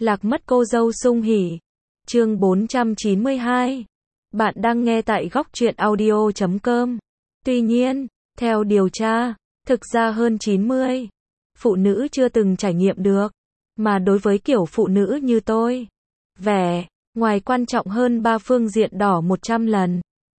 Lạc mất cô dâu sung hỉ. Chương 492. Bạn đang nghe tại góc truyện audio.com. Tuy nhiên, theo điều tra, thực ra hơn 90 phụ nữ chưa từng trải nghiệm được. Mà đối với kiểu phụ nữ như tôi, vẻ ngoài quan trọng hơn 3 phương diện đỏ 100 lần.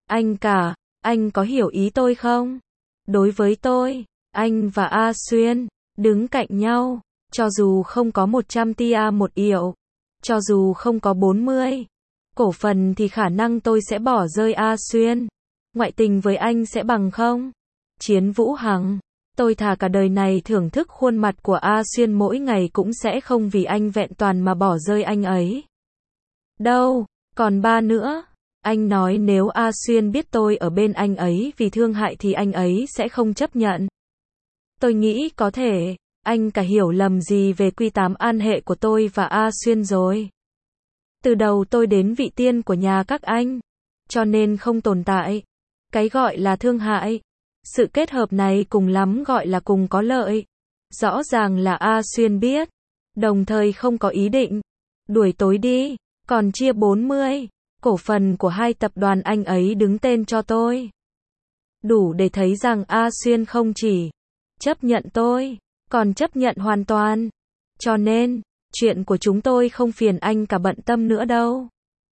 Anh có hiểu ý tôi không? Đối với tôi, anh và A Xuyên đứng cạnh nhau, cho dù không có 100 tia một yểu, cho dù không có 40 cổ phần thì khả năng tôi sẽ bỏ rơi A Xuyên. Ngoại tình với anh sẽ bằng không? Chiến Vũ Hằng, tôi thà cả đời này thưởng thức khuôn mặt của A Xuyên mỗi ngày cũng sẽ không vì anh vẹn toàn mà bỏ rơi anh ấy. Đâu, còn 3 nữa. Anh nói nếu A Xuyên biết tôi ở bên anh ấy vì thương hại thì anh ấy sẽ không chấp nhận. Tôi nghĩ có thể, anh cả hiểu lầm gì về quy 8 an hệ của tôi và A Xuyên rồi. Từ đầu tôi đến vị tiên của nhà các anh, cho nên không tồn tại cái gọi là thương hại. Sự kết hợp này cùng lắm gọi là cùng có lợi. Rõ ràng là A Xuyên biết, đồng thời không có ý định đuổi tối đi, còn chia 40 cổ phần của 2 tập đoàn anh ấy đứng tên cho tôi. Đủ để thấy rằng A Xuyên không chỉ chấp nhận tôi, còn chấp nhận hoàn toàn. Cho nên, chuyện của chúng tôi không phiền anh cả bận tâm nữa đâu.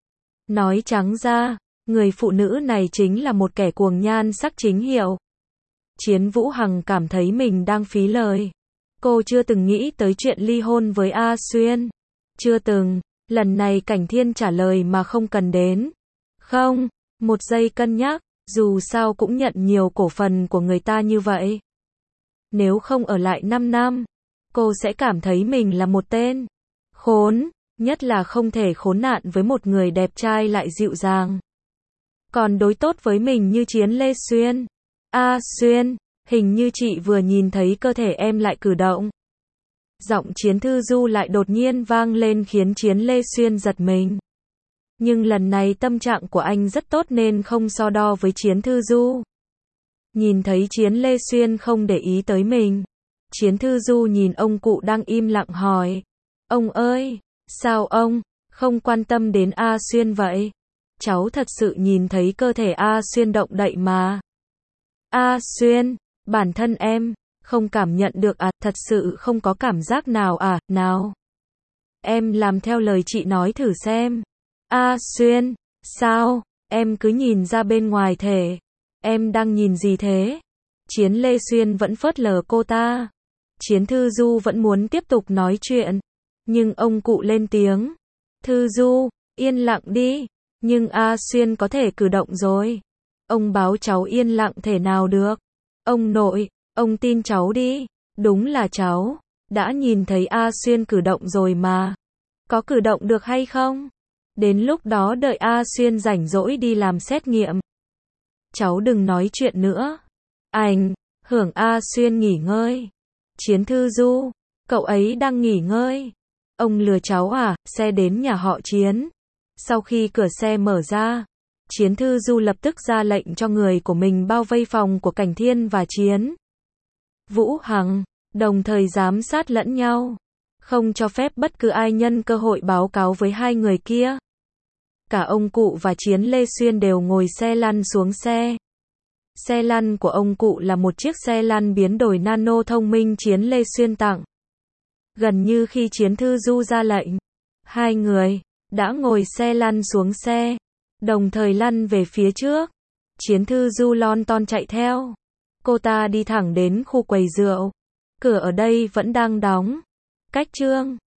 Nói trắng ra, người phụ nữ này chính là một kẻ cuồng nhan sắc chính hiệu. Chiến Vũ Hằng cảm thấy mình đang phí lời. Cô chưa từng nghĩ tới chuyện ly hôn với A Xuyên. Chưa từng. Lần này Cảnh Thiên trả lời mà không cần đến. Không, một giây cân nhắc, dù sao cũng nhận nhiều cổ phần của người ta như vậy. Nếu không ở lại 5 năm, cô sẽ cảm thấy mình là một tên khốn, nhất là không thể khốn nạn với một người đẹp trai lại dịu dàng. Còn đối tốt với mình như Chiến Lê Xuyên. A Xuyên, hình như chị vừa nhìn thấy cơ thể em lại cử động. Giọng Chiến Thư Du lại đột nhiên vang lên khiến Chiến Lê Xuyên giật mình. Nhưng lần này tâm trạng của anh rất tốt nên không so đo với Chiến Thư Du. Nhìn thấy Chiến Lê Xuyên không để ý tới mình, Chiến Thư Du nhìn ông cụ đang im lặng hỏi. Ông ơi, sao ông không quan tâm đến A Xuyên vậy? Cháu thật sự nhìn thấy cơ thể A Xuyên động đậy mà. A Xuyên, bản thân em không cảm nhận được à, thật sự không có cảm giác nào à, nào. Em làm theo lời chị nói thử xem. A Xuyên, sao, em cứ nhìn ra bên ngoài thể. Em đang nhìn gì thế? Chiến Lê Xuyên vẫn phớt lờ cô ta. Chiến Thư Du vẫn muốn tiếp tục nói chuyện. Nhưng ông cụ lên tiếng. Thư Du, yên lặng đi. Nhưng A Xuyên có thể cử động rồi. Ông báo cháu yên lặng thể nào được. Ông nội, ông tin cháu đi. Đúng là cháu đã nhìn thấy A Xuyên cử động rồi mà. Có cử động được hay không? Đến lúc đó đợi A Xuyên rảnh rỗi đi làm xét nghiệm. Cháu đừng nói chuyện nữa. Hưởng A Xuyên nghỉ ngơi. Chiến Thư Du, cậu ấy đang nghỉ ngơi. Ông lừa cháu à? Xe đến nhà họ Chiến. Sau khi cửa xe mở ra, Chiến Thư Du lập tức ra lệnh cho người của mình bao vây phòng của Cảnh Thiên và Chiến Vũ Hằng, đồng thời giám sát lẫn nhau, không cho phép bất cứ ai nhân cơ hội báo cáo với hai người kia. Cả ông cụ và Chiến Lê Xuyên đều ngồi xe lăn xuống xe. Xe lăn của ông cụ là một chiếc xe lăn biến đổi nano thông minh Chiến Lê Xuyên tặng. Gần như khi Chiến Thư Du ra lệnh, hai người đã ngồi xe lăn xuống xe, đồng thời lăn về phía trước. Chiến Thư Du lon ton chạy theo. Cô ta đi thẳng đến khu quầy rượu. Cửa ở đây vẫn đang đóng. Cách chương